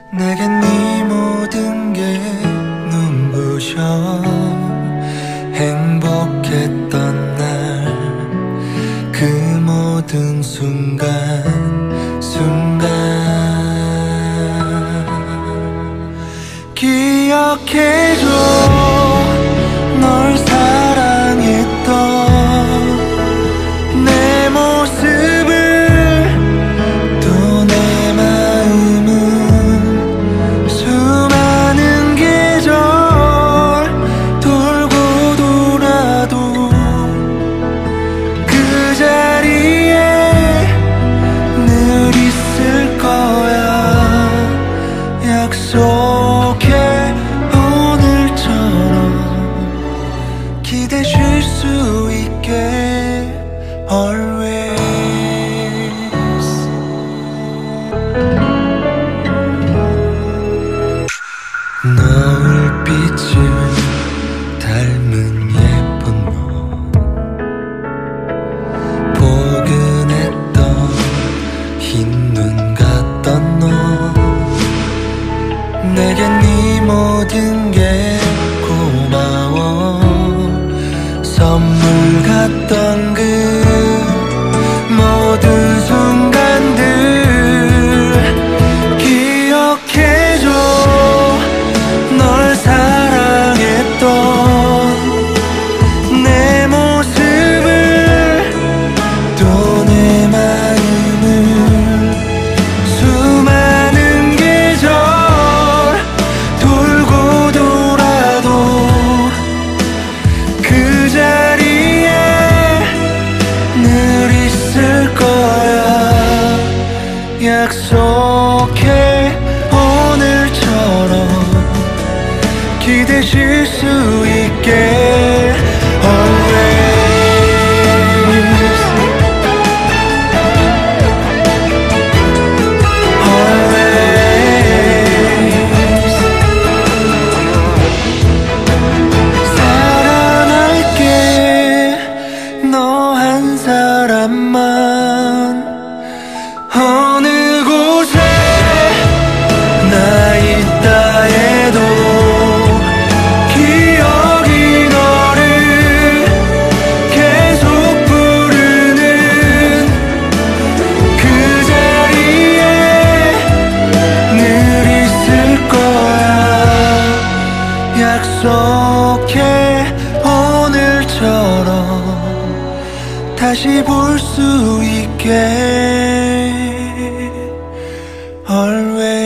내겐 네 모든 게 눈부셔. 행복했던 날 그 모든 순간 기억해줘. 널 사랑했던 내 모습을, 또 내 마음은 수많은 계절 돌고 돌아도 그 자리에 늘 있을 거야. 약속해. 오늘처럼 기대실 수 있게 always. 노을빛을 닮은 예쁜 너, 포근했던 흰 눈 같던 너, 내겐 네 모든 게 고마워. 선물 같던 그 모든 순간들 기억해줘. 널 사랑했던 내 모습을, 또 내 마음을 수많은 계절 돌고 돌아도 그 자리에 늘 있을 거야. 약속해. 오늘처럼 기대실 수 있게 always. always. 사랑할게. 너 한 사람만. 어느 곳에 나 있다 해도 기억이 너를 계속 부르는 그 자리에 늘 있을 거야. 약속해. 오늘처럼 다시 볼 수 있게 always.